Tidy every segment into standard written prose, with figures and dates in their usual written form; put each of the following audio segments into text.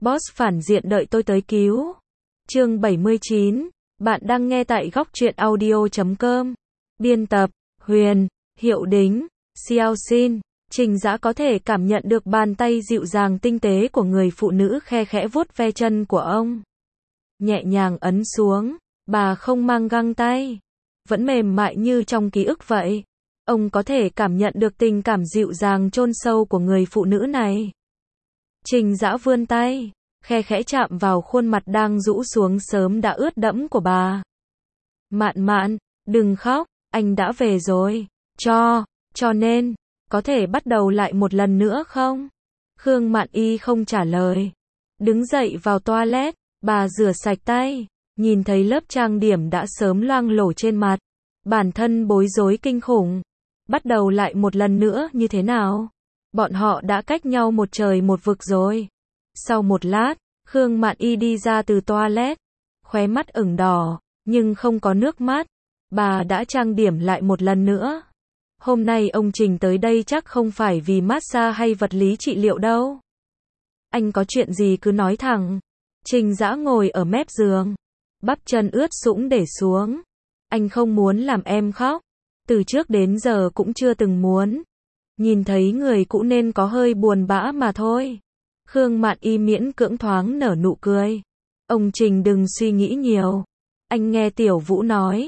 Boss phản diện đợi tôi tới cứu. Chương 79. Bạn đang nghe tại góc truyện audio.com. Biên tập: Huyền, Hiệu Đính, Xiao Xin. Trình Dã có thể cảm nhận được bàn tay dịu dàng tinh tế của người phụ nữ khe khẽ vuốt ve chân của ông. Nhẹ nhàng ấn xuống, bà không mang găng tay, vẫn mềm mại như trong ký ức vậy. Ông có thể cảm nhận được tình cảm dịu dàng chôn sâu của người phụ nữ này. Trình Dã vươn tay, khe khẽ chạm vào khuôn mặt đang rũ xuống sớm đã ướt đẫm của bà. Mạn Mạn, đừng khóc, anh đã về rồi. Cho nên, có thể bắt đầu lại một lần nữa không? Khương Mạn Y không trả lời. Đứng dậy vào toilet, bà rửa sạch tay, nhìn thấy lớp trang điểm đã sớm loang lổ trên mặt. Bản thân bối rối kinh khủng. Bắt đầu lại một lần nữa như thế nào? Bọn họ đã cách nhau một trời một vực rồi. Sau một lát, Khương Mạn Y đi ra từ toilet, khóe mắt ửng đỏ, nhưng không có nước mắt. Bà đã trang điểm lại một lần nữa. Hôm nay ông Trình tới đây chắc không phải vì massage hay vật lý trị liệu đâu. Anh có chuyện gì cứ nói thẳng. Trình Dã ngồi ở mép giường, bắp chân ướt sũng để xuống. Anh không muốn làm em khóc. Từ trước đến giờ cũng chưa từng muốn. Nhìn thấy người cũ nên có hơi buồn bã mà thôi. Khương Mạn Y miễn cưỡng thoáng nở nụ cười. Ông Trình đừng suy nghĩ nhiều. Anh nghe Tiểu Vũ nói.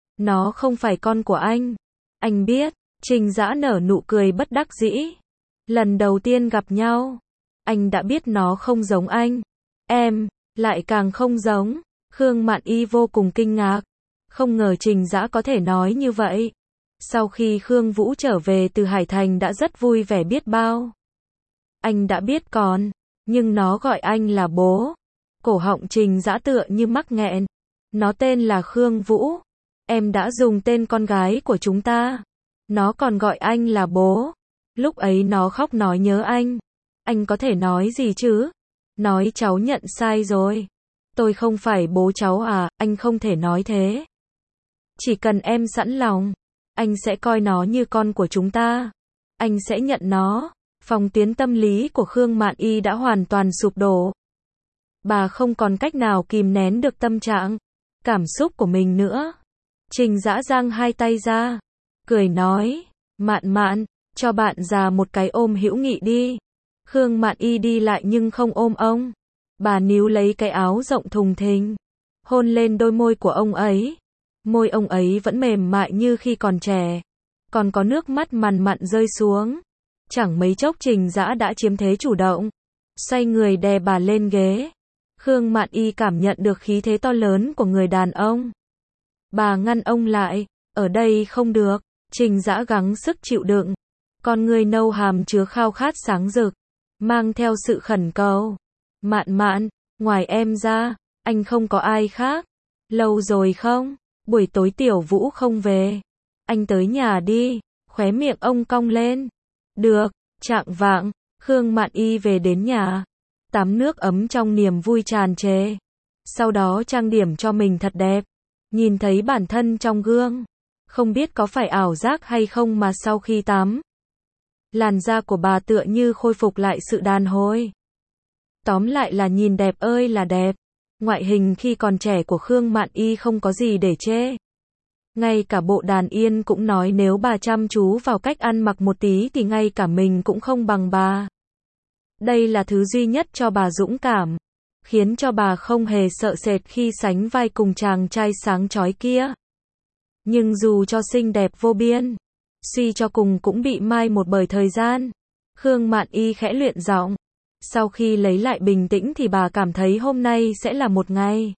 Nó không phải con của anh. Anh biết. Trình Dã nở nụ cười bất đắc dĩ. Lần đầu tiên gặp nhau, anh đã biết nó không giống anh. Em, lại càng không giống. Khương Mạn Y vô cùng kinh ngạc. Không ngờ Trình Dã có thể nói như vậy. Sau khi Khương Vũ trở về từ Hải Thành đã rất vui vẻ biết bao. Anh đã biết còn, nhưng nó gọi anh là bố. Cổ họng Trình Dã tựa như mắc nghẹn. Nó tên là Khương Vũ. Em đã dùng tên con gái của chúng ta. Nó còn gọi anh là bố. Lúc ấy nó khóc nói nhớ anh. Anh có thể nói gì chứ? Nói cháu nhận sai rồi. Tôi không phải bố cháu à, anh không thể nói thế. Chỉ cần em sẵn lòng, anh sẽ coi nó như con của chúng ta. Anh sẽ nhận nó. Phòng tuyến tâm lý của Khương Mạn Y đã hoàn toàn sụp đổ. Bà không còn cách nào kìm nén được tâm trạng, cảm xúc của mình nữa. Trình Dã giang hai tay ra, cười nói, Mạn Mạn, cho bạn già một cái ôm hữu nghị đi. Khương Mạn Y đi lại nhưng không ôm ông. Bà níu lấy cái áo rộng thùng thình, hôn lên đôi môi của ông ấy. Môi ông ấy vẫn mềm mại như khi còn trẻ, còn có nước mắt mằn mặn rơi xuống. Chẳng mấy chốc Trình Dã đã chiếm thế chủ động, xoay người đè bà lên ghế. Khương Mạn Y cảm nhận được khí thế to lớn của người đàn ông. Bà ngăn ông lại, ở đây không được. Trình Dã gắng sức chịu đựng, con người nâu hàm chứa khao khát sáng rực, mang theo sự khẩn cầu. Mạn Mạn, ngoài em ra, anh không có ai khác. Lâu rồi không? Buổi tối Tiểu Vũ không về. Anh tới nhà đi. Khóe miệng ông cong lên. Được. Chạng vạng, Khương Mạn Y về đến nhà, tắm nước ấm trong niềm vui tràn trề. Sau đó trang điểm cho mình thật đẹp. Nhìn thấy bản thân trong gương, không biết có phải ảo giác hay không mà sau khi tắm, làn da của bà tựa như khôi phục lại sự đàn hồi. Tóm lại là nhìn đẹp ơi là đẹp. Ngoại hình khi còn trẻ của Khương Mạn Y không có gì để chê. Ngay cả Bộ Đàn Yên cũng nói nếu bà chăm chú vào cách ăn mặc một tí thì ngay cả mình cũng không bằng bà. Đây là thứ duy nhất cho bà dũng cảm, khiến cho bà không hề sợ sệt khi sánh vai cùng chàng trai sáng chói kia. Nhưng dù cho xinh đẹp vô biên, suy cho cùng cũng bị mai một bởi thời gian. Khương Mạn Y khẽ luyện giọng. Sau khi lấy lại bình tĩnh thì bà cảm thấy hôm nay sẽ là một ngày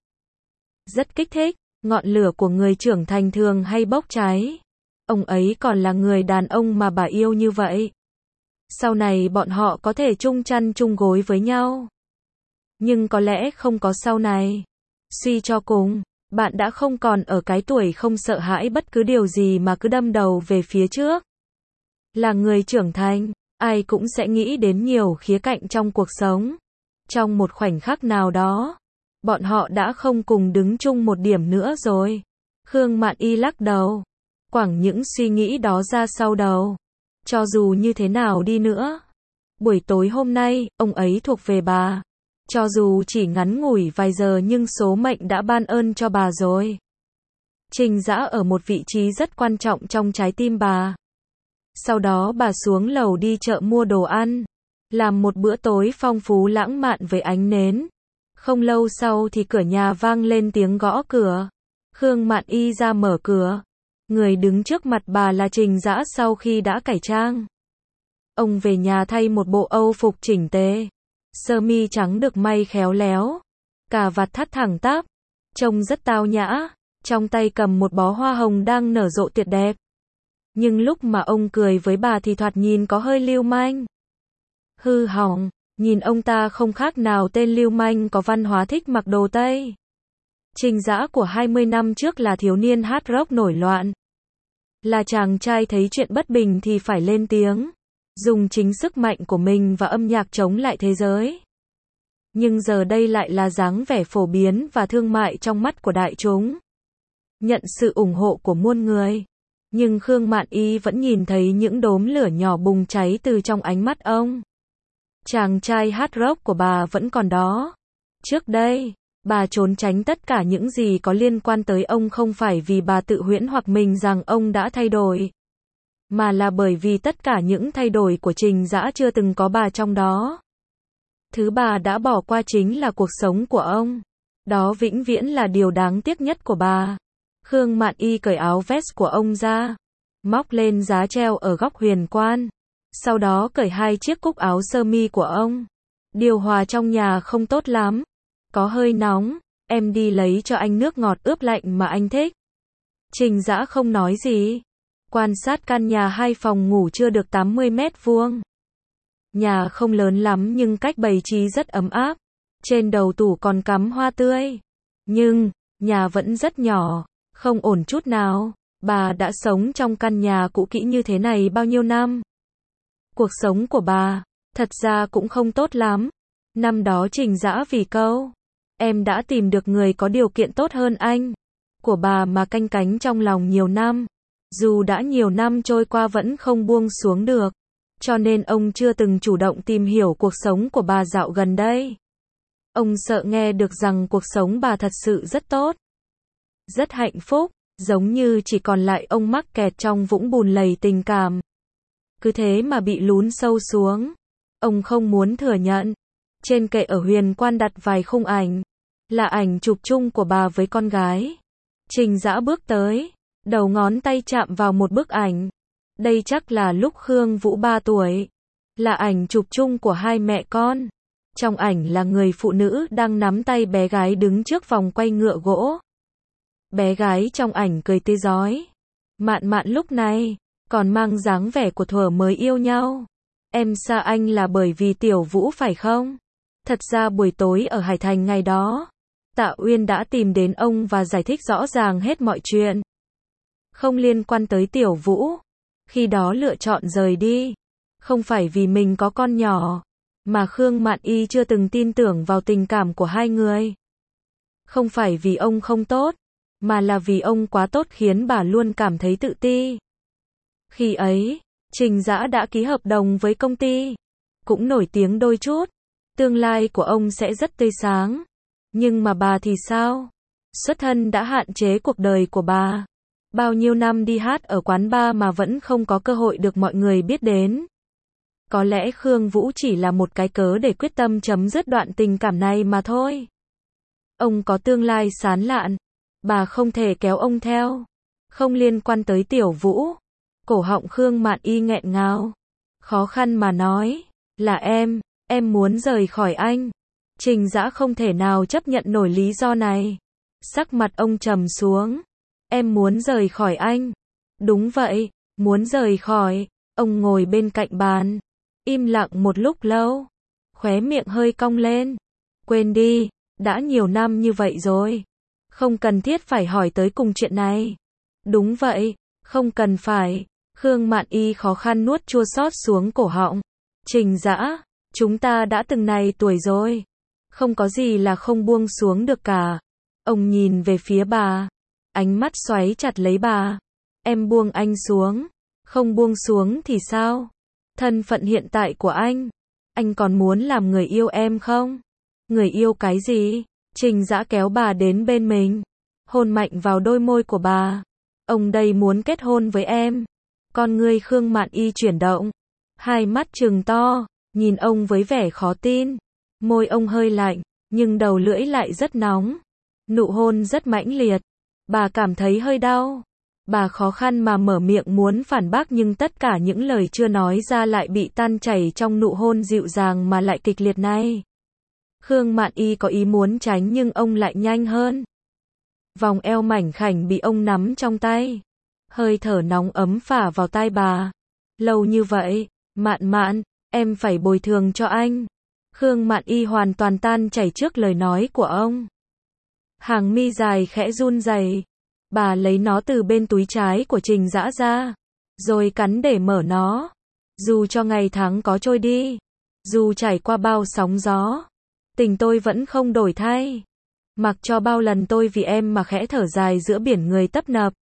rất kích thích. Ngọn lửa của người trưởng thành thường hay bốc cháy. Ông ấy còn là người đàn ông mà bà yêu như vậy. Sau này bọn họ có thể chung chăn chung gối với nhau. Nhưng có lẽ không có sau này. Suy cho cùng, bạn đã không còn ở cái tuổi không sợ hãi bất cứ điều gì mà cứ đâm đầu về phía trước. Là người trưởng thành, ai cũng sẽ nghĩ đến nhiều khía cạnh trong cuộc sống. Trong một khoảnh khắc nào đó, bọn họ đã không cùng đứng chung một điểm nữa rồi. Khương Mạn Y lắc đầu, quẳng những suy nghĩ đó ra sau đầu. Cho dù như thế nào đi nữa, buổi tối hôm nay, ông ấy thuộc về bà. Cho dù chỉ ngắn ngủi vài giờ nhưng số mệnh đã ban ơn cho bà rồi. Trình Dã ở một vị trí rất quan trọng trong trái tim bà. Sau đó bà xuống lầu đi chợ mua đồ ăn, làm một bữa tối phong phú lãng mạn với ánh nến. Không lâu sau thì cửa nhà vang lên tiếng gõ cửa. Khương Mạn Y ra mở cửa. Người đứng trước mặt bà là Trình Dã sau khi đã cải trang. Ông về nhà thay một bộ âu phục chỉnh tề, sơ mi trắng được may khéo léo, cà vạt thắt thẳng tắp, trông rất tao nhã, trong tay cầm một bó hoa hồng đang nở rộ tuyệt đẹp. Nhưng lúc mà ông cười với bà thì thoạt nhìn có hơi lưu manh. Hư hỏng, nhìn ông ta không khác nào tên lưu manh có văn hóa thích mặc đồ Tây. Trình Dã của 20 năm trước là thiếu niên hard rock nổi loạn. Là chàng trai thấy chuyện bất bình thì phải lên tiếng, dùng chính sức mạnh của mình và âm nhạc chống lại thế giới. Nhưng giờ đây lại là dáng vẻ phổ biến và thương mại trong mắt của đại chúng. Nhận sự ủng hộ của muôn người. Nhưng Khương Mạn Y vẫn nhìn thấy những đốm lửa nhỏ bùng cháy từ trong ánh mắt ông. Chàng trai hard rock của bà vẫn còn đó. Trước đây, bà trốn tránh tất cả những gì có liên quan tới ông không phải vì bà tự huyễn hoặc mình rằng ông đã thay đổi, mà là bởi vì tất cả những thay đổi của Trình Dã chưa từng có bà trong đó. Thứ bà đã bỏ qua chính là cuộc sống của ông. Đó vĩnh viễn là điều đáng tiếc nhất của bà. Khương Mạn Y cởi áo vest của ông ra, móc lên giá treo ở góc huyền quan. Sau đó cởi 2 chiếc cúc áo sơ mi của ông. Điều hòa trong nhà không tốt lắm. Có hơi nóng, em đi lấy cho anh nước ngọt ướp lạnh mà anh thích. Trình Dã không nói gì. Quan sát căn nhà 2 phòng ngủ chưa được 80 mét vuông. Nhà không lớn lắm nhưng cách bày trí rất ấm áp. Trên đầu tủ còn cắm hoa tươi. Nhưng, nhà vẫn rất nhỏ, không ổn chút nào. Bà đã sống trong căn nhà cũ kỹ như thế này bao nhiêu năm. Cuộc sống của bà, thật ra cũng không tốt lắm. Năm đó Trình Dã vì câu, em đã tìm được người có điều kiện tốt hơn anh, của bà mà canh cánh trong lòng nhiều năm. Dù đã nhiều năm trôi qua vẫn không buông xuống được. Cho nên ông chưa từng chủ động tìm hiểu cuộc sống của bà dạo gần đây. Ông sợ nghe được rằng cuộc sống bà thật sự rất tốt, rất hạnh phúc, giống như chỉ còn lại ông mắc kẹt trong vũng bùn lầy tình cảm. Cứ thế mà bị lún sâu xuống. Ông không muốn thừa nhận. Trên kệ ở huyền quan đặt vài khung ảnh. Là ảnh chụp chung của bà với con gái. Trình Dã bước tới, đầu ngón tay chạm vào một bức ảnh. Đây chắc là lúc Khương Vũ 3 tuổi. Là ảnh chụp chung của hai mẹ con. Trong ảnh là người phụ nữ đang nắm tay bé gái đứng trước vòng quay ngựa gỗ. Bé gái trong ảnh cười tươi rói. Mạn Mạn lúc này còn mang dáng vẻ của thuở mới yêu nhau. Em xa anh là bởi vì Tiểu Vũ phải không? Thật ra buổi tối ở Hải Thành ngày đó, Tạ Uyên đã tìm đến ông và giải thích rõ ràng hết mọi chuyện. Không liên quan tới Tiểu Vũ. Khi đó lựa chọn rời đi. Không phải vì mình có con nhỏ, mà Khương Mạn Y chưa từng tin tưởng vào tình cảm của hai người. Không phải vì ông không tốt, mà là vì ông quá tốt khiến bà luôn cảm thấy tự ti. Khi ấy, Trình Dã đã ký hợp đồng với công ty, cũng nổi tiếng đôi chút. Tương lai của ông sẽ rất tươi sáng. Nhưng mà bà thì sao? Xuất thân đã hạn chế cuộc đời của bà. Bao nhiêu năm đi hát ở quán bar mà vẫn không có cơ hội được mọi người biết đến. Có lẽ Khương Vũ chỉ là một cái cớ để quyết tâm chấm dứt đoạn tình cảm này mà thôi. Ông có tương lai sáng lạn. Bà không thể kéo ông theo. Không liên quan tới Tiểu Vũ. Cổ họng Khương Mạn Y nghẹn ngào. Khó khăn mà nói. Là em muốn rời khỏi anh. Trình Dã không thể nào chấp nhận nổi lý do này. Sắc mặt ông trầm xuống. Em muốn rời khỏi anh. Đúng vậy, muốn rời khỏi. Ông ngồi bên cạnh bàn, im lặng một lúc lâu. Khóe miệng hơi cong lên. Quên đi, đã nhiều năm như vậy rồi. Không cần thiết phải hỏi tới cùng chuyện này. Đúng vậy, không cần phải. Khương Mạn Y khó khăn nuốt chua xót xuống cổ họng. Trình Dã, chúng ta đã từng này tuổi rồi. Không có gì là không buông xuống được cả. Ông nhìn về phía bà. Ánh mắt xoáy chặt lấy bà. Em buông anh xuống. Không buông xuống thì sao? Thân phận hiện tại của anh còn muốn làm người yêu em không? Người yêu cái gì? Trình Dã kéo bà đến bên mình, hôn mạnh vào đôi môi của bà. Ông đây muốn kết hôn với em. Con ngươi Khương Mạn Y chuyển động, hai mắt trừng to, nhìn ông với vẻ khó tin. Môi ông hơi lạnh, nhưng đầu lưỡi lại rất nóng. Nụ hôn rất mãnh liệt. Bà cảm thấy hơi đau. Bà khó khăn mà mở miệng muốn phản bác nhưng tất cả những lời chưa nói ra lại bị tan chảy trong nụ hôn dịu dàng mà lại kịch liệt này. Khương Mạn Y có ý muốn tránh nhưng ông lại nhanh hơn. Vòng eo mảnh khảnh bị ông nắm trong tay. Hơi thở nóng ấm phả vào tai bà. Lâu như vậy, Mạn Mạn, em phải bồi thường cho anh. Khương Mạn Y hoàn toàn tan chảy trước lời nói của ông. Hàng mi dài khẽ run rẩy. Bà lấy nó từ bên túi trái của Trình Dã ra, rồi cắn để mở nó. Dù cho ngày tháng có trôi đi, dù trải qua bao sóng gió, tình tôi vẫn không đổi thay. Mặc cho bao lần tôi vì em mà khẽ thở dài giữa biển người tấp nập.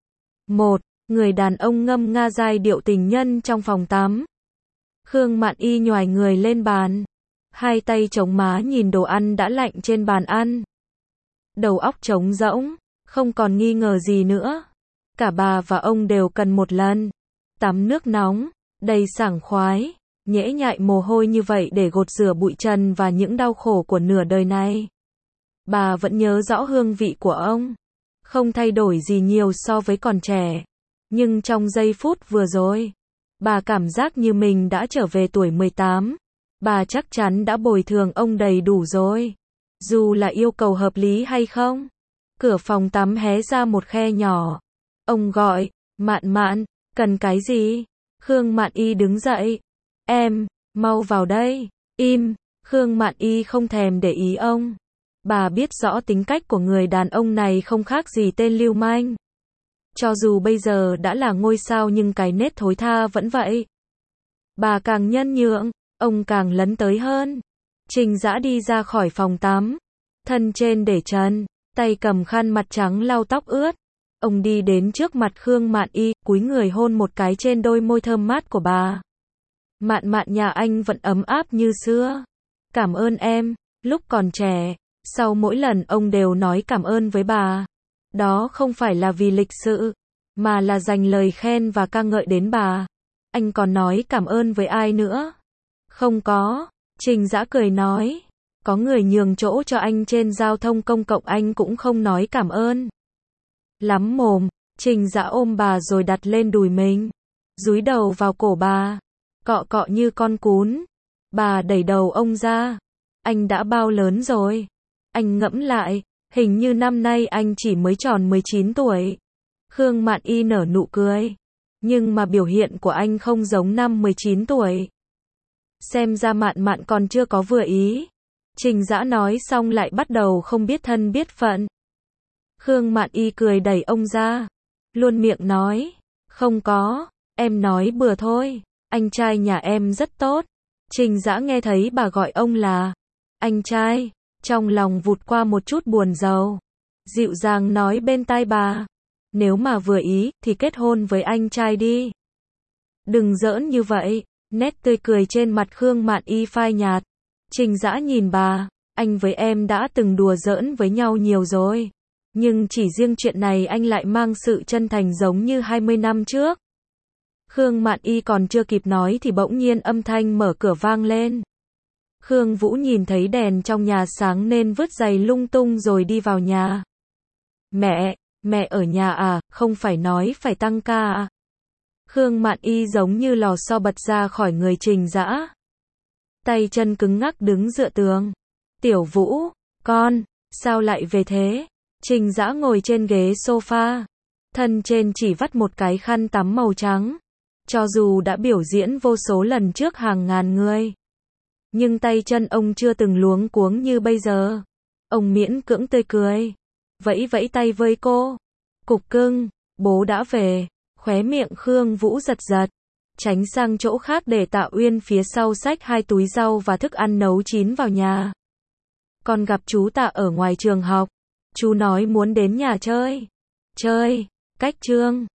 Một người đàn ông ngâm nga giai điệu tình nhân trong phòng tắm. Khương Mạn Y nhoài người lên bàn, hai tay chống má nhìn đồ ăn đã lạnh trên bàn ăn. Đầu óc trống rỗng, không còn nghi ngờ gì nữa. Cả bà và ông đều cần một lần tắm nước nóng, đầy sảng khoái, nhễ nhại mồ hôi như vậy để gột rửa bụi trần và những đau khổ của nửa đời này. Bà vẫn nhớ rõ hương vị của ông, không thay đổi gì nhiều so với còn trẻ. Nhưng trong giây phút vừa rồi, bà cảm giác như mình đã trở về tuổi 18. Bà chắc chắn đã bồi thường ông đầy đủ rồi. Dù là yêu cầu hợp lý hay không. Cửa phòng tắm hé ra một khe nhỏ. Ông gọi, Mạn Mạn, cần cái gì? Khương Mạn Y đứng dậy. Em, mau vào đây. Im, Khương Mạn Y không thèm để ý ông. Bà biết rõ tính cách của người đàn ông này không khác gì tên lưu manh. Cho dù bây giờ đã là ngôi sao nhưng cái nết thối tha vẫn vậy. Bà càng nhân nhượng, ông càng lấn tới hơn. Trình Dã đi ra khỏi phòng tắm, thân trên để trần, tay cầm khăn mặt trắng lau tóc ướt. Ông đi đến trước mặt Khương Mạn Y, cúi người hôn một cái trên đôi môi thơm mát của bà. Mạn Mạn nhà anh vẫn ấm áp như xưa. Cảm ơn em, lúc còn trẻ, sau mỗi lần ông đều nói cảm ơn với bà. Đó không phải là vì lịch sự, mà là dành lời khen và ca ngợi đến bà. Anh còn nói cảm ơn với ai nữa? Không có, Trình Dã cười nói. Có người nhường chỗ cho anh trên giao thông công cộng anh cũng không nói cảm ơn. Lắm mồm, Trình Dã ôm bà rồi đặt lên đùi mình. Dúi đầu vào cổ bà. Cọ cọ như con cún. Bà đẩy đầu ông ra. Anh đã bao lớn rồi? Anh ngẫm lại, hình như năm nay anh chỉ mới tròn 19 tuổi. Khương Mạn Y nở nụ cười. Nhưng mà biểu hiện của anh không giống năm 19 tuổi. Xem ra Mạn Mạn còn chưa có vừa ý. Trình Dã nói xong lại bắt đầu không biết thân biết phận. Khương Mạn Y cười đẩy ông ra. Luôn miệng nói. Không có, em nói bừa thôi. Anh trai nhà em rất tốt. Trình Dã nghe thấy bà gọi ông là anh trai. Trong lòng vụt qua một chút buồn rầu. Dịu dàng nói bên tai bà. Nếu mà vừa ý, thì kết hôn với anh trai đi. Đừng giỡn như vậy. Nét tươi cười trên mặt Khương Mạn Y phai nhạt. Trình Dã nhìn bà. Anh với em đã từng đùa giỡn với nhau nhiều rồi. Nhưng chỉ riêng chuyện này anh lại mang sự chân thành giống như 20 năm trước. Khương Mạn Y còn chưa kịp nói thì bỗng nhiên âm thanh mở cửa vang lên. Khương Vũ nhìn thấy đèn trong nhà sáng nên vứt giày lung tung rồi đi vào nhà. Mẹ ở nhà à, không phải nói phải tăng ca à? Khương Mạn Y giống như lò xo bật ra khỏi người Trình Dã. Tay chân cứng ngắc đứng dựa tường. Tiểu Vũ, con, sao lại về thế? Trình Dã ngồi trên ghế sofa. Thân trên chỉ vắt một cái khăn tắm màu trắng. Cho dù đã biểu diễn vô số lần trước hàng ngàn người. Nhưng tay chân ông chưa từng luống cuống như bây giờ. Ông miễn cưỡng tươi cười. Vẫy vẫy tay với cô. Cục cưng, bố đã về. Khóe miệng Khương Vũ giật giật. Tránh sang chỗ khác để Tạ Uyên phía sau xách 2 túi rau và thức ăn nấu chín vào nhà. Con gặp chú Tạ ở ngoài trường học. Chú nói muốn đến nhà chơi. Chơi, cách trương.